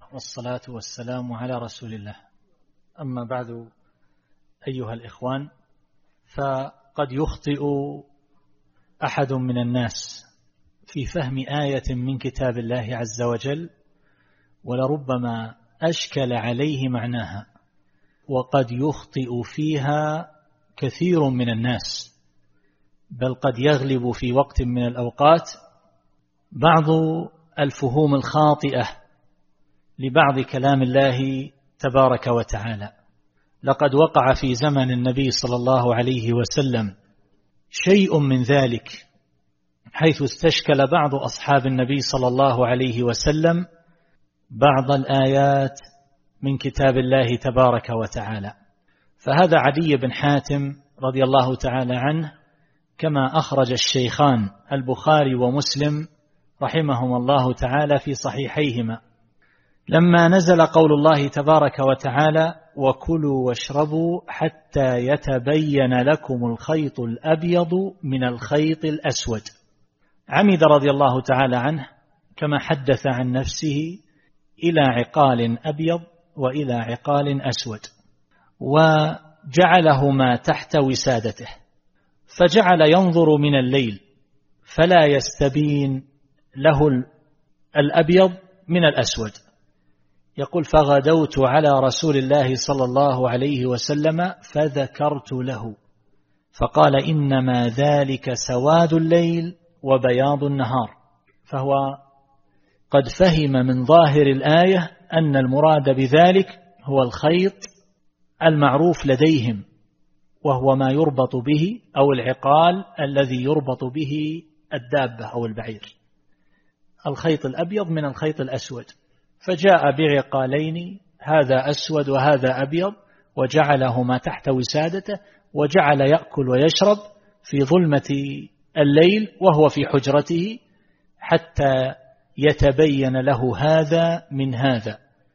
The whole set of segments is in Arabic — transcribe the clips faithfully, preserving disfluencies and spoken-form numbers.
والصلاة والسلام على رسول الله. أما بعد أيها الإخوان، فقد يخطئ أحد من الناس في فهم آية من كتاب الله عز وجل ولربما أشكل عليه معناها، وقد يخطئ فيها كثير من الناس، بل قد يغلب في وقت من الأوقات بعض الفهوم الخاطئة لبعض كلام الله تبارك وتعالى. لقد وقع في زمن النبي صلى الله عليه وسلم شيء من ذلك، حيث استشكل بعض أصحاب النبي صلى الله عليه وسلم بعض الآيات من كتاب الله تبارك وتعالى. فهذا عدي بن حاتم رضي الله تعالى عنه، كما أخرج الشيخان البخاري ومسلم رحمهما الله تعالى في صحيحيهما، لما نزل قول الله تبارك وتعالى: وكلوا واشربوا حتى يتبين لكم الخيط الأبيض من الخيط الأسود، عمد رضي الله تعالى عنه كما حدث عن نفسه إلى عقال أبيض وإلى عقال أسود، وجعلهما تحت وسادته، فجعل ينظر من الليل فلا يستبين له الأبيض من الأسود. يقول: فغدوت على رسول الله صلى الله عليه وسلم فذكرت له فقال: إنما ذلك سواد الليل وبياض النهار. فهو قد فهم من ظاهر الآية أن المراد بذلك هو الخيط المعروف لديهم، وهو ما يربط به أو العقال الذي يربط به الدابة أو البعير، الخيط الأبيض من الخيط الأسود. فجاء بعقالين، هذا أسود وهذا أبيض، وجعلهما تحت وسادته، وجعل يأكل ويشرب في ظلمة الليل وهو في حجرته حتى يتبين له هذا من هذا.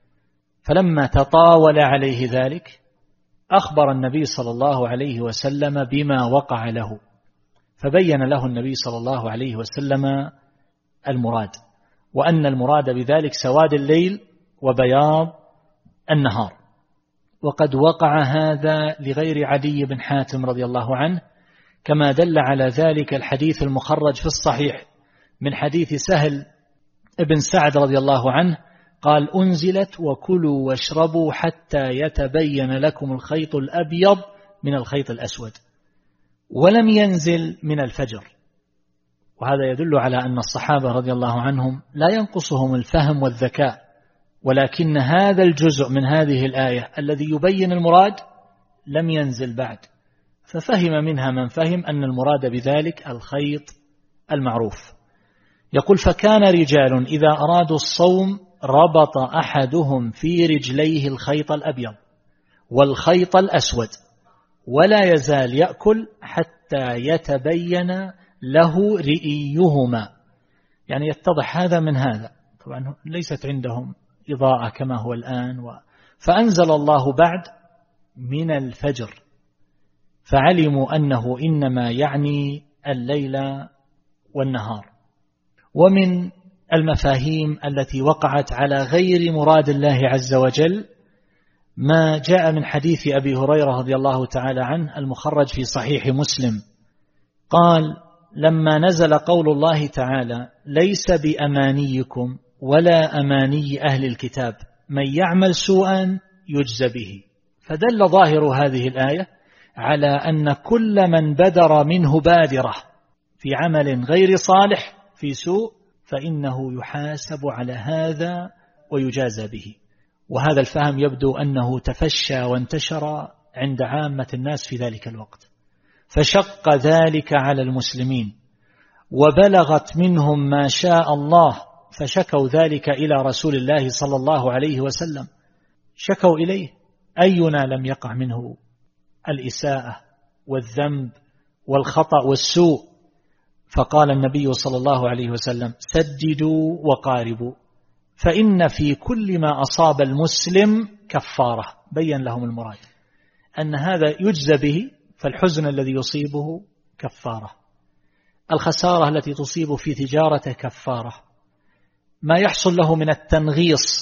فلما تطاول عليه ذلك أخبر النبي صلى الله عليه وسلم بما وقع له، فبين له النبي صلى الله عليه وسلم المراد، وأن المراد بذلك سواد الليل وبياض النهار. وقد وقع هذا لغير عدي بن حاتم رضي الله عنه، كما دل على ذلك الحديث المخرج في الصحيح من حديث سهل ابن سعد رضي الله عنه قال: أنزلت وكلوا واشربوا حتى يتبين لكم الخيط الأبيض من الخيط الأسود، ولم ينزل من الفجر. وهذا يدل على أن الصحابة رضي الله عنهم لا ينقصهم الفهم والذكاء، ولكن هذا الجزء من هذه الآية الذي يبين المراد لم ينزل بعد، ففهم منها من فهم أن المراد بذلك الخيط المعروف. يقول: فكان رجال إذا أرادوا الصوم ربط أحدهم في رجليه الخيط الأبيض والخيط الأسود، ولا يزال يأكل حتى يتبين له رئيهما، يعني يتضح هذا من هذا. طبعا ليست عندهم إضاءة كما هو الآن و... فأنزل الله بعد من الفجر، فعلموا أنه إنما يعني الليل والنهار. ومن المفاهيم التي وقعت على غير مراد الله عز وجل ما جاء من حديث أبي هريرة رضي الله تعالى عنه المخرج في صحيح مسلم، قال: لما نزل قول الله تعالى: ليس بأمانيكم ولا أماني أهل الكتاب من يعمل سوءا يجزى به، فدل ظاهر هذه الآية على أن كل من بدر منه بادرة في عمل غير صالح في سوء فإنه يحاسب على هذا ويجازى به. وهذا الفهم يبدو أنه تفشى وانتشر عند عامة الناس في ذلك الوقت، فشق ذلك على المسلمين، وبلغت منهم ما شاء الله، فشكوا ذلك إلى رسول الله صلى الله عليه وسلم، شكوا إليه: أينا لم يقع منه الإساءة والذنب والخطأ والسوء؟ فقال النبي صلى الله عليه وسلم: سددوا وقاربوا، فإن في كل ما أصاب المسلم كفارة. بين لهم المراد أن هذا يجزى به، فالحزن الذي يصيبه كفارة، الخسارة التي تصيب في تجارته كفارة، ما يحصل له من التنغيص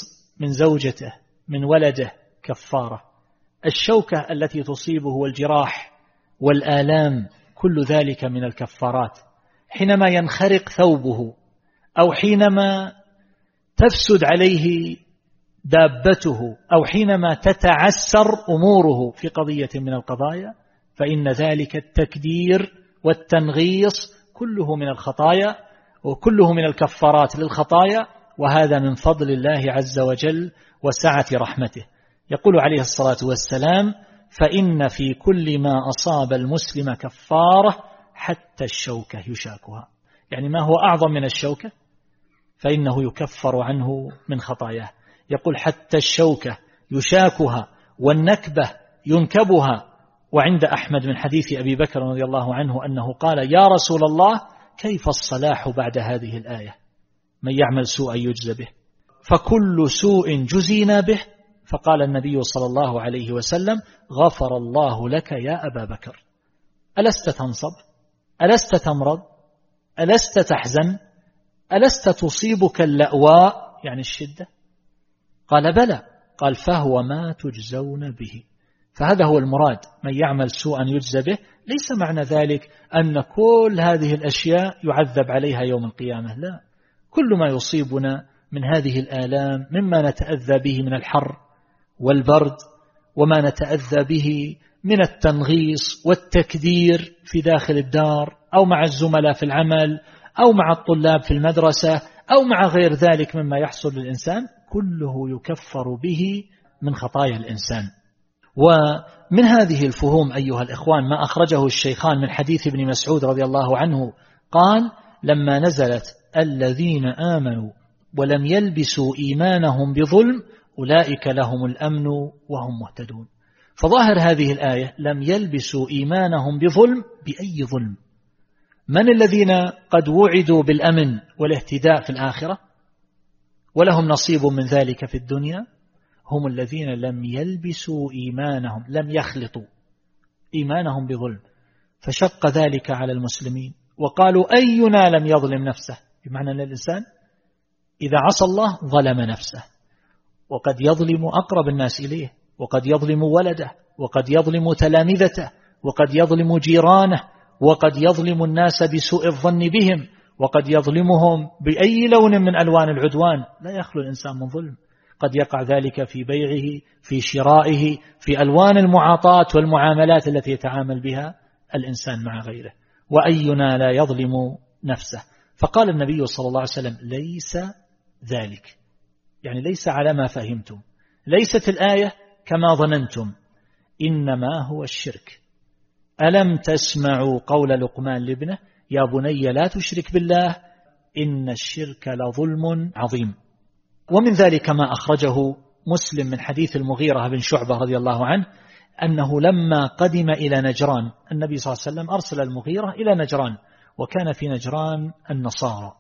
من زوجته من ولده كفارة. الشوكة التي تصيبه والجراح والآلام كل ذلك من الكفارات. حينما ينخرق ثوبه أو حينما تفسد عليه دابته أو حينما تتعسر أموره في قضية من القضايا، فإن ذلك التكدير والتنغيص كله من الخطايا وكله من الكفارات للخطايا، وهذا من فضل الله عز وجل وسعة رحمته. يقول عليه الصلاة والسلام: فإن في كل ما أصاب المسلم كفارة حتى الشوكة يشاكها. يعني ما هو أعظم من الشوكة فإنه يكفر عنه من خطاياه. يقول حتى الشوكة يشاكها والنكبة ينكبها. وعند أحمد من حديث أبي بكر رضي الله عنه أنه قال: يا رسول الله كيف الصلاح بعد هذه الآية؟ من يعمل سوءا يجزى به، فكل سوء جزينا به. فقال النبي صلى الله عليه وسلم: غفر الله لك يا أبا بكر. ألست تنصب؟ ألست تمرض؟ ألست تحزن؟ ألست تصيبك اللأواء يعني الشدة؟ قال: بلى. قال: فهو ما تجزون به. فهذا هو المراد، من يعمل سوءا يجزى به. ليس معنى ذلك أن كل هذه الأشياء يعذب عليها يوم القيامة، لا. كل ما يصيبنا من هذه الآلام مما نتأذى به من الحر والبرد، وما نتأذى به من التنغيص والتكدير في داخل الدار أو مع الزملاء في العمل أو مع الطلاب في المدرسة أو مع غير ذلك مما يحصل للإنسان، كله يكفر به من خطايا الإنسان. ومن هذه الفهوم أيها الإخوان ما أخرجه الشيخان من حديث ابن مسعود رضي الله عنه قال: لما نزلت الذين آمنوا ولم يلبسوا إيمانهم بظلم أولئك لهم الأمن وهم مهتدون. فظاهر هذه الآية لم يلبسوا إيمانهم بظلم. بأي ظلم؟ من الذين قد وعدوا بالأمن والاهتداء في الآخرة ولهم نصيب من ذلك في الدنيا؟ هم الذين لم يلبسوا إيمانهم، لم يخلطوا إيمانهم بظلم. فشق ذلك على المسلمين وقالوا: أينا لم يظلم نفسه؟ بمعنى أن الإنسان إذا عصى الله ظلم نفسه، وقد يظلم أقرب الناس إليه، وقد يظلم ولده، وقد يظلم تلامذته، وقد يظلم جيرانه، وقد يظلم الناس بسوء الظن بهم، وقد يظلمهم بأي لون من ألوان العدوان. لا يخلو الإنسان من ظلم. قد يقع ذلك في بيعه، في شرائه، في ألوان المعاطاة والمعاملات التي يتعامل بها الإنسان مع غيره. وأينا لا يظلم نفسه؟ فقال النبي صلى الله عليه وسلم: ليس ذلك، يعني ليس على ما فهمتم، ليست الآية كما ظننتم، إنما هو الشرك. ألم تسمعوا قول لقمان لابنه: يا بني لا تشرك بالله إن الشرك لظلم عظيم. ومن ذلك ما أخرجه مسلم من حديث المغيرة بن شعبة رضي الله عنه أنه لما قدم إلى نجران، النبي صلى الله عليه وسلم أرسل المغيرة إلى نجران، وكان في نجران النصارى،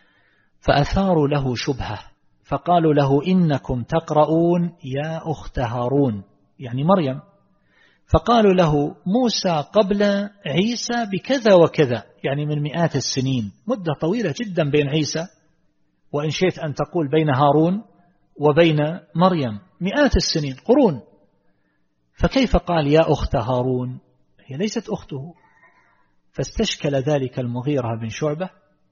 فأثاروا له شبهة، فقالوا له: إنكم تقرؤون يا أخت هارون، يعني مريم. فقالوا له: موسى قبل عيسى بكذا وكذا، يعني من مئات السنين، مدة طويلة جدا بين عيسى، وإن شئت أن تقول بين هارون وبين مريم مئات السنين، قرون. فكيف قال يا أخت هارون؟ هي ليست أخته. فاستشكل ذلك المغيرة بن شعبة،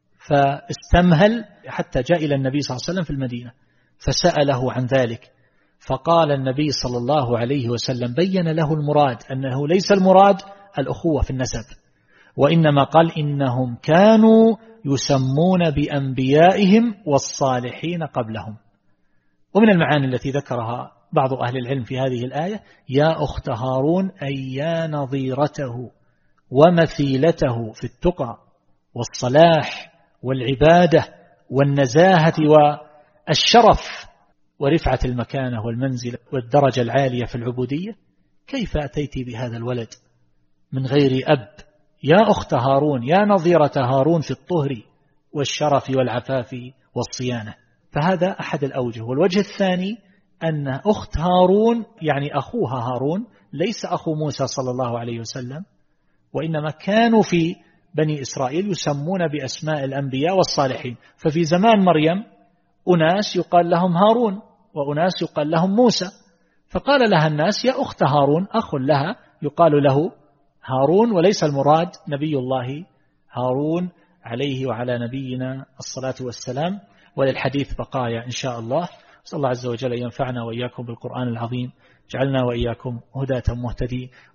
فاستمهل حتى جاء إلى النبي صلى الله عليه وسلم في المدينة فسأله عن ذلك. فقال النبي صلى الله عليه وسلم، بين له المراد، أنه ليس المراد الأخوة في النسب، وإنما قال: إنهم كانوا يسمون بأنبيائهم والصالحين قبلهم. ومن المعاني التي ذكرها بعض أهل العلم في هذه الآية: يا أخت هارون، أي يا نظيرته ومثيلته في التقى والصلاح والعبادة والنزاهة والشرف ورفعة المكانة والمنزلة والدرجة العالية في العبودية، كيف أتيت بهذا الولد من غير أب؟ يا أخت هارون، يا نظيرة هارون في الطهر والشرف والعفاف والصيانة. فهذا أحد الأوجه. والوجه الثاني أن أخت هارون يعني أخوها هارون، ليس أخو موسى صلى الله عليه وسلم، وإنما كانوا في بني إسرائيل يسمون بأسماء الأنبياء والصالحين. ففي زمان مريم أناس يقال لهم هارون، وأناس يقال لهم موسى، فقال لها الناس يا أخت هارون، أخ لها يقال له هارون، وليس المراد نبي الله هارون عليه وعلى نبينا الصلاة والسلام. وللحديث بقايا إن شاء الله. صلى الله عز وجل أن ينفعنا وإياكم بالقرآن العظيم، جعلنا وإياكم هداة مهتدي.